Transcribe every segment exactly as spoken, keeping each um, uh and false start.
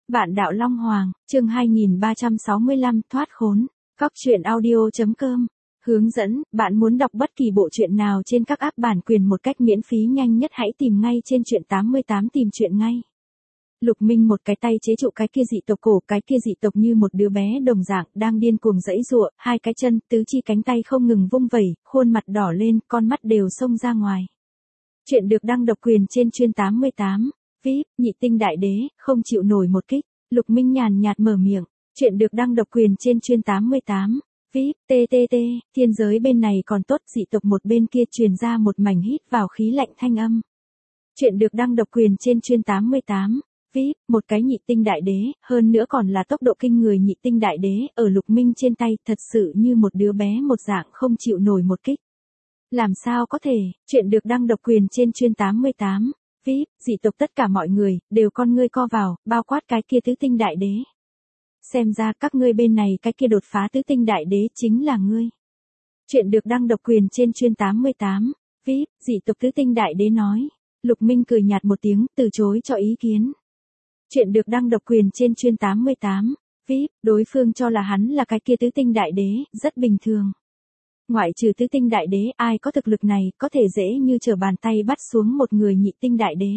Vạn đạo Long Hoàng, chương hai nghìn ba trăm sáu mươi lăm, thoát khốn. Cóc truyện audio chấm com. Hướng dẫn, bạn muốn đọc bất kỳ bộ truyện nào trên các app bản quyền một cách miễn phí nhanh nhất hãy tìm ngay trên truyện tám mươi tám tìm truyện ngay. Lục Minh một cái tay chế trụ cái kia dị tộc cổ, cái kia dị tộc như một đứa bé đồng dạng đang điên cuồng giãy giụa, hai cái chân, tứ chi cánh tay không ngừng vung vẩy, khuôn mặt đỏ lên, con mắt đều xông ra ngoài. Chuyện được đăng độc quyền trên chuyên tám mươi tám. vê i pê, nhị tinh đại đế, không chịu nổi một kích. Lục Minh nhàn nhạt mở miệng. Chuyện được đăng độc quyền trên chuyên tám mươi tám. vê i pê, tê tê tê, thiên giới bên này còn tốt, dị tộc một bên kia truyền ra một mảnh hít vào khí lạnh thanh âm. Chuyện được đăng độc quyền trên chuyên tám mươi tám. vê i pê, một cái nhị tinh đại đế, hơn nữa còn là tốc độ kinh người nhị tinh đại đế, ở Lục Minh trên tay, thật sự như một đứa bé một dạng không chịu nổi một kích. Làm sao có thể, chuyện được đăng độc quyền trên chuyên tám mươi tám. vê i pê, dị tộc tất cả mọi người, đều con ngươi co vào, bao quát cái kia tứ tinh đại đế. Xem ra các ngươi bên này cái kia đột phá tứ tinh đại đế chính là ngươi. Chuyện được đăng độc quyền trên chuyên tám mươi tám. vê i pê, dị tộc tứ tinh đại đế nói. Lục Minh cười nhạt một tiếng, từ chối cho ý kiến. Chuyện được đăng độc quyền trên chuyên tám mươi tám. vê i pê, đối phương cho là hắn là cái kia tứ tinh đại đế, rất bình thường. Ngoại trừ tứ tinh đại đế, ai có thực lực này, có thể dễ như trở bàn tay bắt xuống một người nhị tinh đại đế.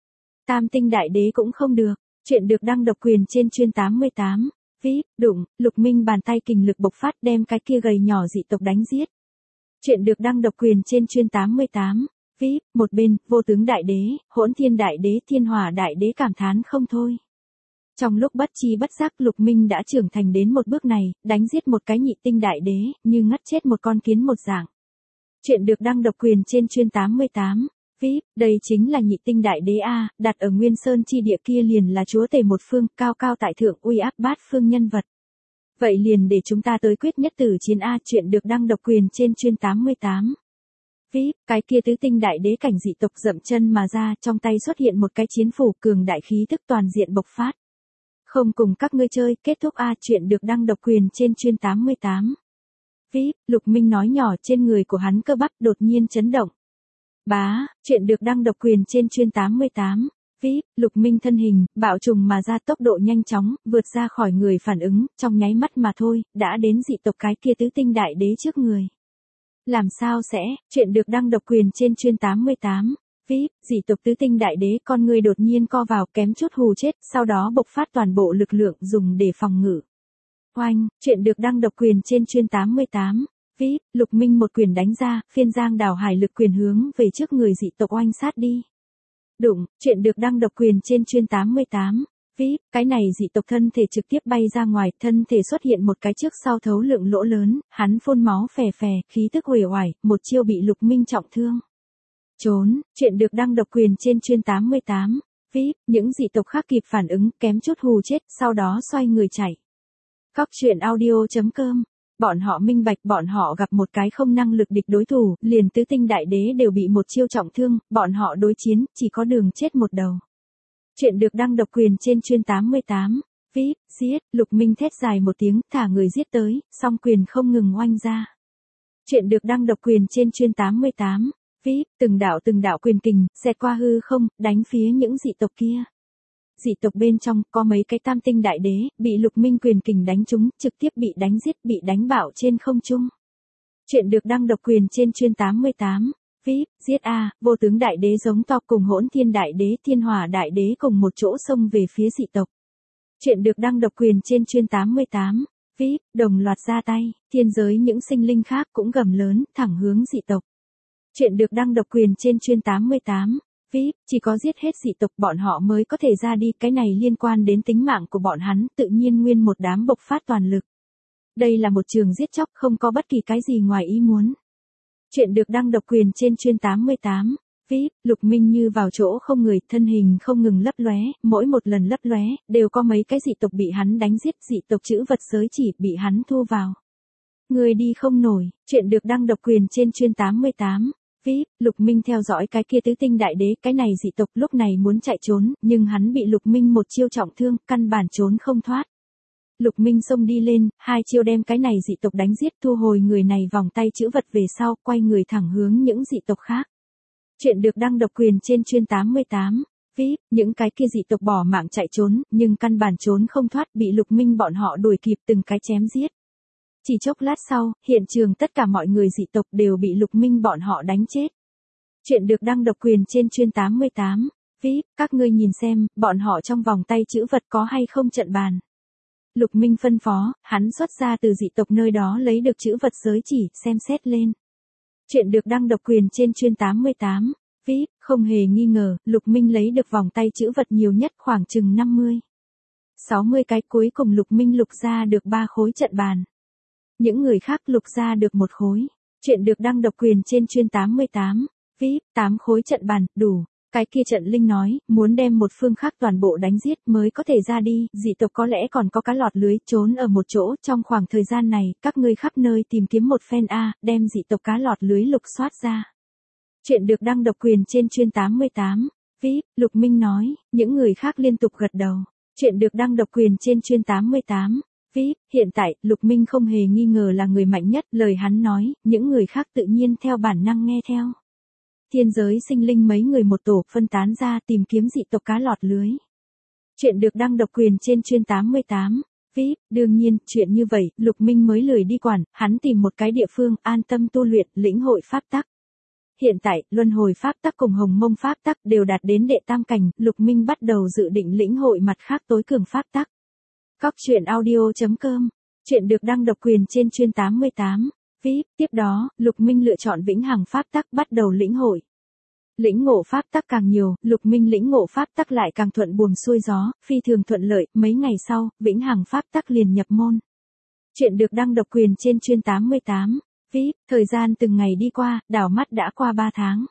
Tam tinh đại đế cũng không được. Chuyện được đăng độc quyền trên chuyên tám mươi tám. vê i pê, đụng, Lục Minh bàn tay kình lực bộc phát đem cái kia gầy nhỏ dị tộc đánh giết. Chuyện được đăng độc quyền trên chuyên tám mươi tám. vê i pê, một bên, vô tướng đại đế, hỗn thiên đại đế, thiên hỏa đại đế cảm thán không thôi. Trong lúc bất chi bất giác Lục Minh đã trưởng thành đến một bước này, đánh giết một cái nhị tinh đại đế, như ngắt chết một con kiến một dạng. Chuyện được đăng độc quyền trên chuyên tám mươi tám. vê i pê, đây chính là nhị tinh đại đế A, đặt ở Nguyên Sơn chi địa kia liền là chúa tể một phương, cao cao tại thượng uy áp bát phương nhân vật. Vậy liền để chúng ta tới quyết nhất tử chiến A. Chuyện được đăng độc quyền trên chuyên tám mươi tám. vê i pê, cái kia tứ tinh đại đế cảnh dị tộc dậm chân mà ra, trong tay xuất hiện một cái chiến phủ cường đại khí tức toàn diện bộc phát. Không cùng các ngươi chơi, kết thúc A. Chuyện được đăng độc quyền trên chuyên tám mươi tám. vê i pê, Lục Minh nói nhỏ, trên người của hắn cơ bắp đột nhiên chấn động. Bá, chuyện được đăng độc quyền trên chuyên tám mươi tám. vê i pê, Lục Minh thân hình, bạo trùng mà ra, tốc độ nhanh chóng, vượt ra khỏi người phản ứng, trong nháy mắt mà thôi, đã đến dị tộc cái kia tứ tinh đại đế trước người. Làm sao sẽ, chuyện được đăng độc quyền trên chuyên tám mươi tám. vê i pê, dị tộc tứ tinh đại đế con người đột nhiên co vào, kém chút hù chết, sau đó bộc phát toàn bộ lực lượng dùng để phòng ngự. Oanh, chuyện được đăng độc quyền trên chuyên tám mươi tám. vê i pê, Lục Minh một quyền đánh ra, phiên giang đảo hải lực quyền hướng về trước người dị tộc oanh sát đi. Đụng, chuyện được đăng độc quyền trên chuyên tám mươi tám. vê i pê, cái này dị tộc thân thể trực tiếp bay ra ngoài, thân thể xuất hiện một cái trước sau thấu lượng lỗ lớn, hắn phun máu phè phè, khí tức uể oải, một chiêu bị Lục Minh trọng thương. Trốn, chuyện được đăng độc quyền trên chuyên tám mươi tám. vê i pê, những dị tộc khác kịp phản ứng, kém chút hù chết, sau đó xoay người chạy. Cóc truyện audio chấm com. Bọn họ minh bạch, bọn họ gặp một cái không năng lực địch đối thủ, liền tứ tinh đại đế đều bị một chiêu trọng thương, bọn họ đối chiến, chỉ có đường chết một đầu. Chuyện được đăng độc quyền trên chuyên tám mươi tám. vê i pê, giết, Lục Minh thét dài một tiếng, thả người giết tới, song quyền không ngừng oanh ra. Chuyện được đăng độc quyền trên chuyên tám mươi tám. vê i pê, từng đạo từng đạo quyền kình, xẹt qua hư không, đánh phía những dị tộc kia. Dị tộc bên trong, có mấy cái tam tinh đại đế, bị Lục Minh quyền kình đánh trúng, trực tiếp bị đánh giết, bị đánh bạo trên không trung. Chuyện được đăng độc quyền trên chuyên tám mươi tám. vê i pê, giết A, vô tướng đại đế giống to cùng hỗn thiên đại đế, thiên hỏa đại đế cùng một chỗ xông về phía dị tộc. Chuyện được đăng độc quyền trên chuyên tám mươi tám. vê i pê, đồng loạt ra tay, thiên giới những sinh linh khác cũng gầm lớn, thẳng hướng dị tộc. Chuyện được đăng độc quyền trên chuyên tám mươi tám. vê i pê, chỉ có giết hết dị tộc bọn họ mới có thể ra đi, cái này liên quan đến tính mạng của bọn hắn, tự nhiên nguyên một đám bộc phát toàn lực. Đây là một trường giết chóc, không có bất kỳ cái gì ngoài ý muốn. Chuyện được đăng độc quyền trên chuyên tám mươi tám. vê i pê, Lục Minh như vào chỗ không người, thân hình không ngừng lấp lóe, mỗi một lần lấp lóe, đều có mấy cái dị tộc bị hắn đánh giết, dị tộc chữ vật giới chỉ bị hắn thu vào. Người đi không nổi, chuyện được đăng độc quyền trên chuyên tám mươi tám. vê i pê, Lục Minh theo dõi cái kia tứ tinh đại đế, cái này dị tộc lúc này muốn chạy trốn, nhưng hắn bị Lục Minh một chiêu trọng thương, căn bản trốn không thoát. Lục Minh xông đi lên, hai chiêu đem cái này dị tộc đánh giết, thu hồi người này vòng tay chữ vật về sau, quay người thẳng hướng những dị tộc khác. Chuyện được đăng độc quyền trên chuyên tám mươi tám. vê i pê, những cái kia dị tộc bỏ mạng chạy trốn, nhưng căn bản trốn không thoát, bị Lục Minh bọn họ đuổi kịp từng cái chém giết. Chỉ chốc lát sau, hiện trường tất cả mọi người dị tộc đều bị Lục Minh bọn họ đánh chết. Chuyện được đăng độc quyền trên chuyên tám mươi tám. vê i pê, các ngươi nhìn xem, bọn họ trong vòng tay chữ vật có hay không trận bàn. Lục Minh phân phó, hắn xuất ra từ dị tộc nơi đó lấy được chữ vật giới chỉ, xem xét lên. Chuyện được đăng độc quyền trên chuyên tám mươi tám. vê i pê, không hề nghi ngờ, Lục Minh lấy được vòng tay chữ vật nhiều nhất khoảng chừng năm mươi. sáu mươi cái, cuối cùng Lục Minh lục ra được ba khối trận bàn. Những người khác lục ra được một khối. Chuyện được đăng độc quyền trên chuyên tám mươi tám. vê i pê, tám khối trận bàn, đủ. Cái kia trận linh nói, muốn đem một phương khác toàn bộ đánh giết mới có thể ra đi, dị tộc có lẽ còn có cá lọt lưới trốn ở một chỗ, trong khoảng thời gian này, các ngươi khắp nơi tìm kiếm một phen A, đem dị tộc cá lọt lưới lục soát ra. Chuyện được đăng độc quyền trên chuyên tám mươi tám. vê i pê, Lục Minh nói, những người khác liên tục gật đầu. Chuyện được đăng độc quyền trên chuyên tám mươi tám. vê i pê, hiện tại, Lục Minh không hề nghi ngờ là người mạnh nhất, lời hắn nói, những người khác tự nhiên theo bản năng nghe theo. Thiên giới sinh linh mấy người một tổ phân tán ra tìm kiếm dị tộc cá lọt lưới. Chuyện được đăng độc quyền trên chuyên tám mươi tám. vê i pê, đương nhiên, chuyện như vậy, Lục Minh mới lười đi quản, hắn tìm một cái địa phương an tâm tu luyện, lĩnh hội pháp tắc. Hiện tại, luân hồi pháp tắc cùng hồng mông pháp tắc đều đạt đến đệ tam cảnh, Lục Minh bắt đầu dự định lĩnh hội mặt khác tối cường pháp tắc. Cóc truyện audio chấm com. Chuyện được đăng độc quyền trên chuyên tám mươi tám. vê i pê, tiếp đó, Lục Minh lựa chọn vĩnh hằng pháp tắc bắt đầu lĩnh hội. Lĩnh ngộ pháp tắc càng nhiều, Lục Minh lĩnh ngộ pháp tắc lại càng thuận buồm xuôi gió, phi thường thuận lợi, mấy ngày sau, vĩnh hằng pháp tắc liền nhập môn. Chuyện được đăng độc quyền trên chuyên tám mươi tám. vê i pê, thời gian từng ngày đi qua, đảo mắt đã qua ba tháng.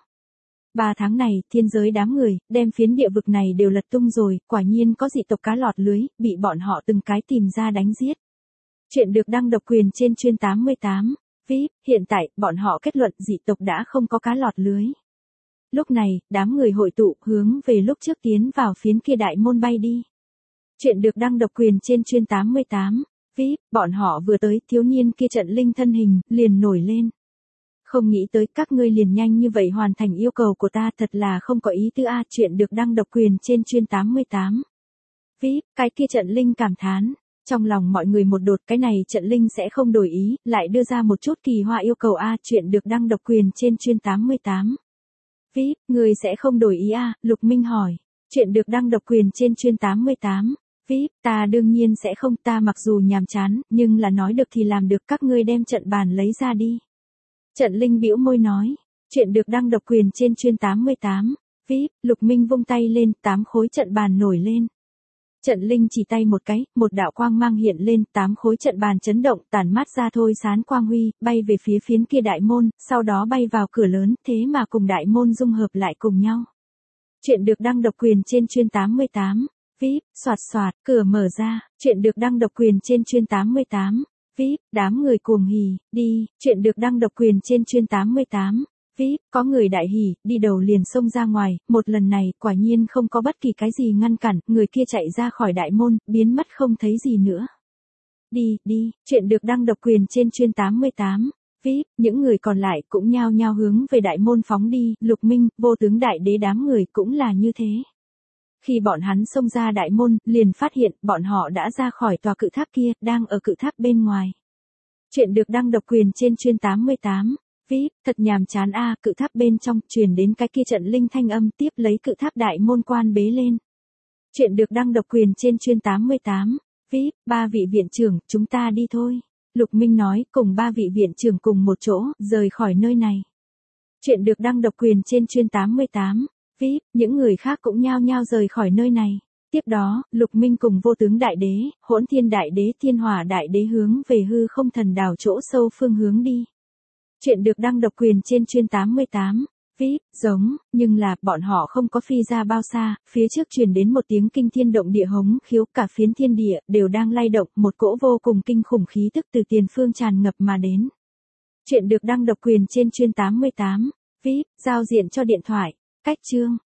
ba tháng này, thiên giới đám người, đem phiến địa vực này đều lật tung rồi, quả nhiên có dị tộc cá lọt lưới, bị bọn họ từng cái tìm ra đánh giết. Chuyện được đăng độc quyền trên chuyên tám mươi tám. vê i pê, hiện tại, bọn họ kết luận dị tộc đã không có cá lọt lưới. Lúc này, đám người hội tụ, hướng về lúc trước tiến vào phiến kia đại môn bay đi. Chuyện được đăng độc quyền trên chuyên tám mươi tám. vê i pê, bọn họ vừa tới, thiếu niên kia trận linh thân hình, liền nổi lên. Không nghĩ tới các ngươi liền nhanh như vậy hoàn thành yêu cầu của ta, thật là không có ý tư a. Chuyện được đăng độc quyền trên chuyên tám mươi tám. vê i pê, cái kia trận linh cảm thán. Trong lòng mọi người một đột, cái này trận linh sẽ không đổi ý, lại đưa ra một chút kỳ hoa yêu cầu a. Chuyện được đăng độc quyền trên chuyên tám mươi tám. vê i pê, người sẽ không đổi ý a? Lục Minh hỏi. Chuyện được đăng độc quyền trên chuyên tám mươi tám. vê i pê, ta đương nhiên sẽ không, ta mặc dù nhàm chán, nhưng là nói được thì làm được, các ngươi đem trận bàn lấy ra đi. Trận linh bĩu môi nói. Chuyện được đăng độc quyền trên chuyên tám mươi tám. vê i pê, Lục Minh vung tay lên, tám khối trận bàn nổi lên. Trận linh chỉ tay một cái, một đạo quang mang hiện lên, tám khối trận bàn chấn động, tản mát ra thôi sán quang huy, bay về phía phiến kia đại môn, sau đó bay vào cửa lớn, thế mà cùng đại môn dung hợp lại cùng nhau. Chuyện được đăng độc quyền trên chuyên tám mươi tám. vê i pê, soạt soạt, cửa mở ra. Chuyện được đăng độc quyền trên chuyên tám mươi tám. vê i pê, đám người cuồng hỉ, đi. Chuyện được đăng độc quyền trên chuyên tám mươi tám. vê i pê, có người đại hỉ, đi đầu liền xông ra ngoài, một lần này, quả nhiên không có bất kỳ cái gì ngăn cản, người kia chạy ra khỏi đại môn, biến mất không thấy gì nữa. Đi, đi, chuyện được đăng độc quyền trên chuyên tám mươi tám. vê i pê, những người còn lại cũng nhao nhao hướng về đại môn phóng đi, Lục Minh, vô tướng đại đế đám người cũng là như thế. Khi bọn hắn xông ra đại môn, liền phát hiện, bọn họ đã ra khỏi tòa cự tháp kia, đang ở cự tháp bên ngoài. Chuyện được đăng độc quyền trên chuyên tám mươi tám. vê i pê, thật nhàm chán a. Cự tháp bên trong, truyền đến cái kia trận linh thanh âm, tiếp lấy cự tháp đại môn quan bế lên. Chuyện được đăng độc quyền trên chuyên tám mươi tám. vê i pê, ba vị viện trưởng, chúng ta đi thôi. Lục Minh nói, cùng ba vị viện trưởng cùng một chỗ, rời khỏi nơi này. Chuyện được đăng độc quyền trên chuyên tám mươi tám. vê i pê, những người khác cũng nhao nhao rời khỏi nơi này. Tiếp đó, Lục Minh cùng vô tướng đại đế, hỗn thiên đại đế, thiên hỏa đại đế hướng về hư không thần đảo chỗ sâu phương hướng đi. Chuyện được đăng độc quyền trên chuyên tám mươi tám. vê i pê, giống, nhưng là, bọn họ không có phi ra bao xa, phía trước truyền đến một tiếng kinh thiên động địa hống khiếu, cả phiến thiên địa, đều đang lay động, một cỗ vô cùng kinh khủng khí tức từ tiền phương tràn ngập mà đến. Chuyện được đăng độc quyền trên chuyên tám mươi tám. vê i pê, giao diện cho điện thoại. Cách chương.